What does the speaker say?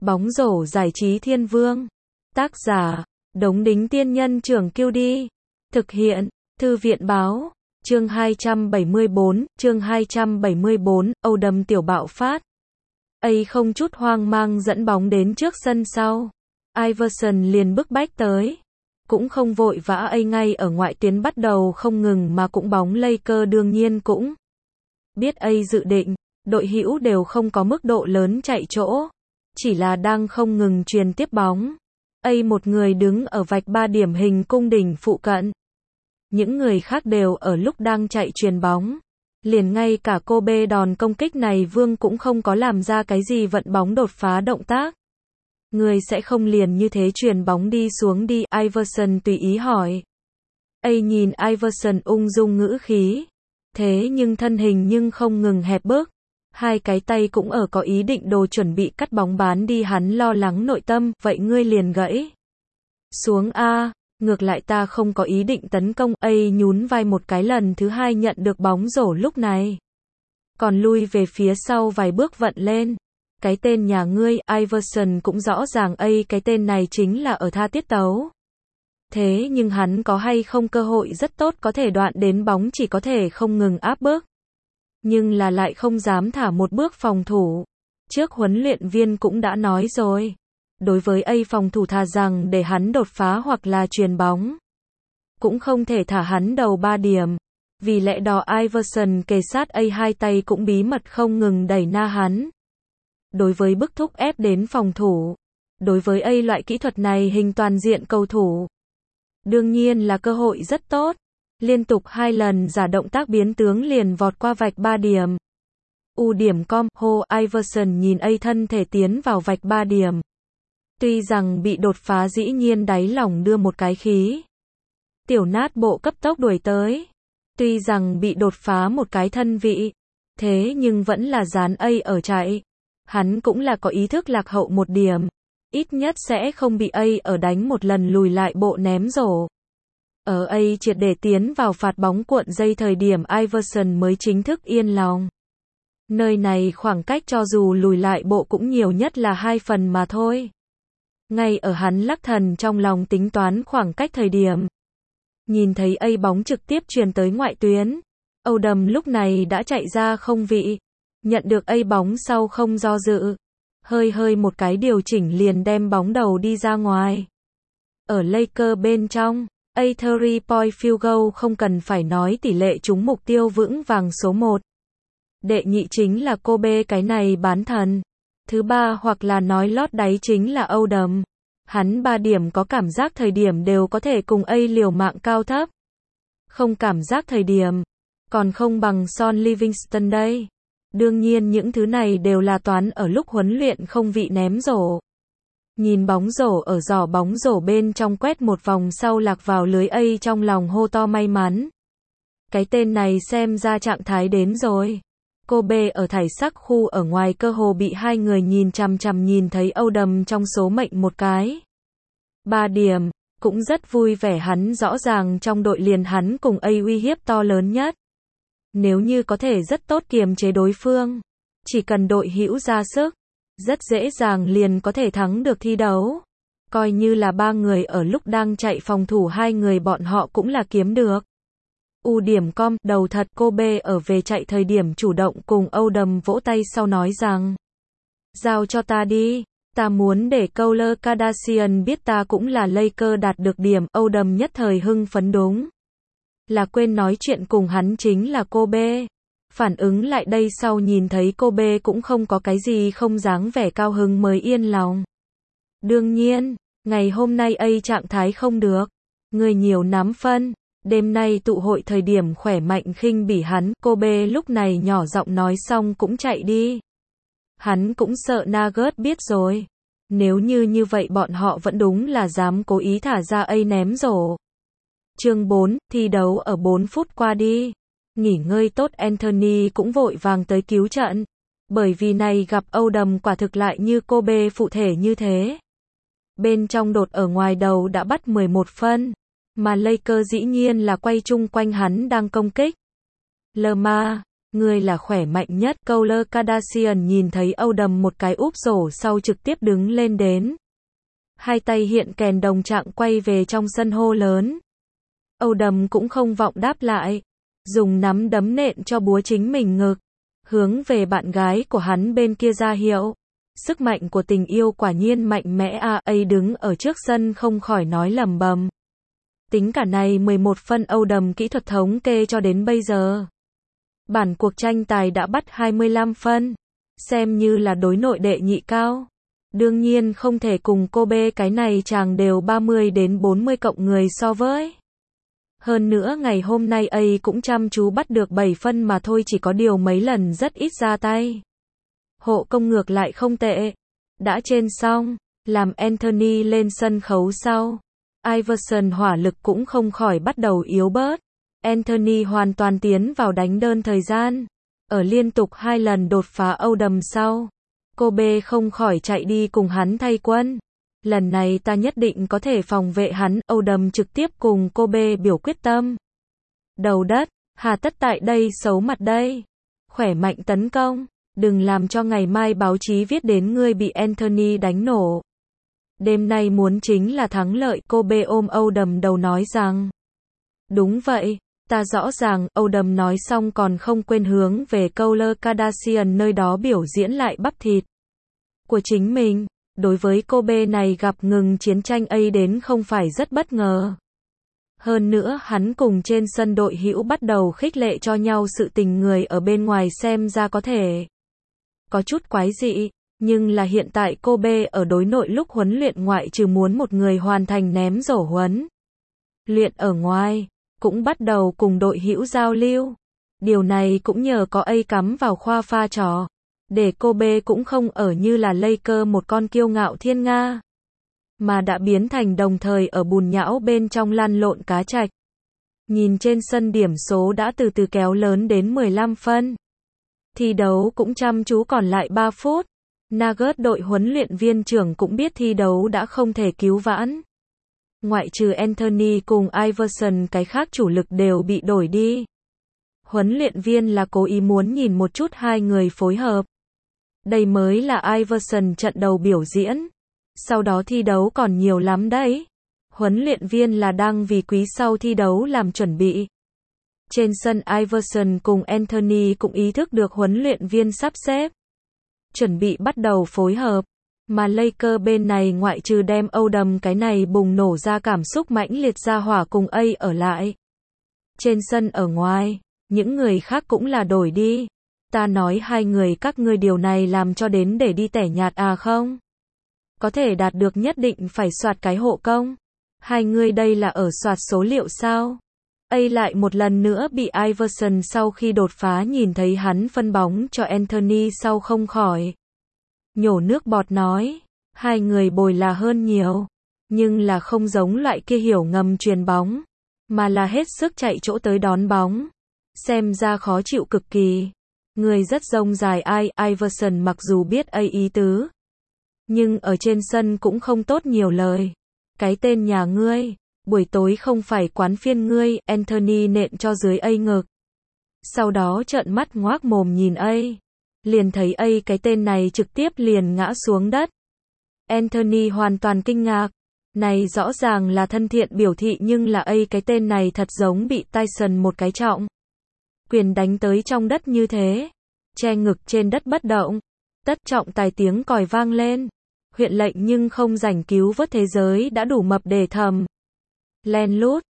Bóng rổ giải trí thiên vương. Tác giả, Đống Đính Tiên Nhân Trưởng Kiêu Đi. Thực hiện, Thư viện Báo. Chương 274, Âu Đầm tiểu bạo phát. Không chút hoang mang dẫn bóng đến trước sân sau. Iverson liền bức bách tới. Cũng không vội vã, ngay ở ngoại tuyến bắt đầu không ngừng mà cũng bóng Lakers đương nhiên cũng biết dự định, đội hữu đều không có mức độ lớn chạy chỗ, chỉ là đang không ngừng truyền tiếp bóng. Một người đứng ở vạch 3 điểm hình cung đỉnh phụ cận. Những người khác đều ở lúc đang chạy truyền bóng. Liền ngay cả Kobe đòn công kích này Vương cũng không có làm ra cái gì vận bóng đột phá động tác. Người sẽ không liền như thế truyền bóng đi xuống đi, Iverson tùy ý hỏi. Nhìn Iverson ung dung ngữ khí. Thế nhưng thân hình nhưng không ngừng hẹp bước. Hai cái tay cũng ở có ý định đồ chuẩn bị cắt bóng bán đi, hắn lo lắng nội tâm, vậy ngươi liền gãy xuống a. Ngược lại ta không có ý định tấn công. Nhún vai một cái, lần thứ hai nhận được bóng rổ lúc này còn lui về phía sau vài bước vận lên. Cái tên nhà ngươi, Iverson cũng rõ ràng cái tên này chính là ở tha tiết tấu. Thế nhưng hắn có hay không cơ hội rất tốt có thể đoạn đến bóng, chỉ có thể không ngừng áp bước. Nhưng là lại không dám thả một bước phòng thủ. Trước huấn luyện viên cũng đã nói rồi. Đối với phòng thủ thà rằng để hắn đột phá hoặc là chuyền bóng. Cũng không thể thả hắn đầu 3 điểm. Vì lẽ đó Iverson kề sát hai tay cũng bí mật không ngừng đẩy na hắn. Đối với bức thúc ép đến phòng thủ. Đối với loại kỹ thuật này hình toàn diện cầu thủ. Đương nhiên là cơ hội rất tốt. Liên tục 2 lần giả động tác biến tướng liền vọt qua vạch 3 điểm. U.com, hô, Iverson nhìn thân thể tiến vào vạch 3 điểm. Tuy rằng bị đột phá dĩ nhiên đáy lòng đưa một cái khí. Tiểu nát bộ cấp tốc đuổi tới. Tuy rằng bị đột phá một cái thân vị. Thế nhưng vẫn là dán ở chạy. Hắn cũng là có ý thức lạc hậu một điểm. Ít nhất sẽ không bị ở đánh một lần lùi lại bộ ném rổ. Ở triệt để tiến vào phạt bóng cuộn dây thời điểm Iverson mới chính thức yên lòng. Nơi này khoảng cách cho dù lùi lại bộ cũng nhiều nhất là 2 phần mà thôi. Ngay ở hắn lắc thần trong lòng tính toán khoảng cách thời điểm. Nhìn thấy bóng trực tiếp truyền tới ngoại tuyến. Âu Đầm lúc này đã chạy ra không vị. Nhận được bóng sau không do dự. Hơi một cái điều chỉnh liền đem bóng đầu đi ra ngoài. Ở Lakers bên trong. 3-point field goal không cần phải nói, tỷ lệ trúng mục tiêu vững vàng số 1. Đệ nhị chính là Kobe, cái này bán thần. Thứ ba hoặc là nói lót đáy chính là Âu Đầm. Hắn 3 điểm có cảm giác thời điểm đều có thể cùng liều mạng cao thấp. Không cảm giác thời điểm. Còn không bằng Son Livingston đây. Đương nhiên những thứ này đều là toán ở lúc huấn luyện không vị ném rổ. Nhìn bóng rổ ở giỏ bóng rổ bên trong quét một vòng sau lạc vào lưới, trong lòng hô to may mắn. Cái tên này xem ra trạng thái đến rồi. Kobe ở thải sắc khu ở ngoài cơ hồ bị 2 người nhìn chằm chằm, nhìn thấy Âu Đầm trong số mệnh một cái 3 điểm, cũng rất vui vẻ, hắn rõ ràng trong đội liền hắn cùng uy hiếp to lớn nhất. Nếu như có thể rất tốt kiềm chế đối phương, chỉ cần đội hữu ra sức, rất dễ dàng liền có thể thắng được thi đấu. Coi như là 3 người ở lúc đang chạy phòng thủ 2 người bọn họ cũng là kiếm được. U.com, đầu thật, Kobe ở về chạy thời điểm chủ động cùng Âu Đầm vỗ tay sau nói rằng. Giao cho ta đi, ta muốn để Khloe Kardashian biết ta cũng là Lakers đạt được điểm. Âu Đầm nhất thời hưng phấn, đúng là quên nói chuyện cùng hắn chính là Kobe. Phản ứng lại đây sau nhìn thấy Kobe cũng không có cái gì không dáng vẻ cao hứng mới yên lòng. Đương nhiên, ngày hôm nay trạng thái không được. Người nhiều nắm phân. Đêm nay tụ hội thời điểm khỏe mạnh khinh bỉ hắn. Kobe lúc này nhỏ giọng nói xong cũng chạy đi. Hắn cũng sợ Nuggets biết rồi. Nếu như vậy bọn họ vẫn đúng là dám cố ý thả ra ném rổ. Chương 4, thi đấu ở 4 phút qua đi. Nghỉ ngơi tốt, Anthony cũng vội vàng tới cứu trận. Bởi vì này gặp Âu Đầm quả thực lại như Kobe phụ thể như thế. Bên trong đột ở ngoài đầu đã bắt 11 phân. Mà Lakers dĩ nhiên là quay chung quanh hắn đang công kích. Lamar, Ngươi là khỏe mạnh nhất. Khloe Kardashian nhìn thấy Odom một cái úp rổ sau trực tiếp đứng lên đến. Hai tay hiện kèn đồng trạng quay về trong sân hô lớn. Odom cũng không vọng đáp lại. Dùng nắm đấm nện cho búa chính mình ngực. Hướng về bạn gái của hắn bên kia ra hiệu. Sức mạnh của tình yêu quả nhiên mạnh mẽ à. Ấy đứng ở trước sân không khỏi nói lẩm bẩm. Tính cả này 11 phân Odom kỹ thuật thống kê cho đến bây giờ. Bản cuộc tranh tài đã bắt 25 phân. Xem như là đối nội đệ nhị cao. Đương nhiên không thể cùng Kobe cái này chàng đều 30 đến 40 cộng người so với. Hơn nữa ngày hôm nay ấy cũng chăm chú bắt được 7 phân mà thôi, chỉ có điều mấy lần rất ít ra tay. Hộ công ngược lại không tệ. Đã trên xong, làm Anthony lên sân khấu sau. Iverson hỏa lực cũng không khỏi bắt đầu yếu bớt. Anthony hoàn toàn tiến vào đánh đơn thời gian. Ở liên tục 2 lần đột phá Odom sau. Kobe không khỏi chạy đi cùng hắn thay quân. Lần này ta nhất định có thể phòng vệ hắn. Odom trực tiếp cùng Kobe biểu quyết tâm. Đầu đất, hà tất tại đây xấu mặt đây. Khỏe mạnh tấn công. Đừng làm cho ngày mai báo chí viết đến ngươi bị Anthony đánh nổ. Đêm nay muốn chính là thắng lợi. Kobe ôm Odom đầu nói rằng. Đúng vậy, ta rõ ràng. Odom nói xong còn không quên hướng về Khloe Kardashian nơi đó biểu diễn lại bắp thịt của chính mình. Đối với Kobe này gặp ngừng chiến tranh ấy đến không phải rất bất ngờ. Hơn nữa hắn cùng trên sân đội hữu bắt đầu khích lệ cho nhau, sự tình người ở bên ngoài xem ra có thể có chút quái dị, nhưng là hiện tại Kobe ở đối nội lúc huấn luyện ngoại trừ muốn một người hoàn thành ném rổ huấn luyện ở ngoài, cũng bắt đầu cùng đội hữu giao lưu. Điều này cũng nhờ có A cắm vào khoa pha trò, để Kobe cũng không ở như là Laker một con kiêu ngạo thiên nga, mà đã biến thành đồng thời ở bùn nhão bên trong lăn lộn cá trạch. Nhìn trên sân điểm số đã từ từ kéo lớn đến 15 phân. Thi đấu cũng chăm chú còn lại 3 phút. Nuggets đội huấn luyện viên trưởng cũng biết thi đấu đã không thể cứu vãn. Ngoại trừ Anthony cùng Iverson, cái khác chủ lực đều bị đổi đi. Huấn luyện viên là cố ý muốn nhìn một chút hai người phối hợp. Đây mới là Iverson trận đầu biểu diễn. Sau đó thi đấu còn nhiều lắm đấy. Huấn luyện viên là đang vì quý sau thi đấu làm chuẩn bị. Trên sân Iverson cùng Anthony cũng ý thức được huấn luyện viên sắp xếp. Chuẩn bị bắt đầu phối hợp. Mà Laker bên này ngoại trừ đem Odom cái này bùng nổ ra cảm xúc mãnh liệt ra hỏa cùng A ở lại. Trên sân ở ngoài, những người khác cũng là đổi đi. Ta nói hai người các ngươi điều này làm cho đến để đi tẻ nhạt à không? Có thể đạt được nhất định phải soạt cái hộ công. Hai người đây là ở soạt số liệu sao? A lại một lần nữa bị Iverson sau khi đột phá nhìn thấy hắn phân bóng cho Anthony sau không khỏi nhổ nước bọt nói, hai người bồi là hơn nhiều, nhưng là không giống loại kia hiểu ngầm truyền bóng, mà là hết sức chạy chỗ tới đón bóng. Xem ra khó chịu cực kỳ. Người rất rông dài Iverson mặc dù biết A ý tứ, nhưng ở trên sân cũng không tốt nhiều lời. Cái tên nhà ngươi, buổi tối không phải quán phiên ngươi. Anthony nện cho dưới A ngực. Sau đó trợn mắt ngoác mồm nhìn A. Liền thấy A cái tên này trực tiếp liền ngã xuống đất. Anthony hoàn toàn kinh ngạc. Này rõ ràng là thân thiện biểu thị nhưng là A cái tên này thật giống bị Tyson một cái trọng quyền đánh tới trong đất như thế. Che ngực trên đất bất động. Tất trọng tài tiếng còi vang lên. Huyện lệnh nhưng không rảnh cứu vớt thế giới đã đủ mập để thầm len lút.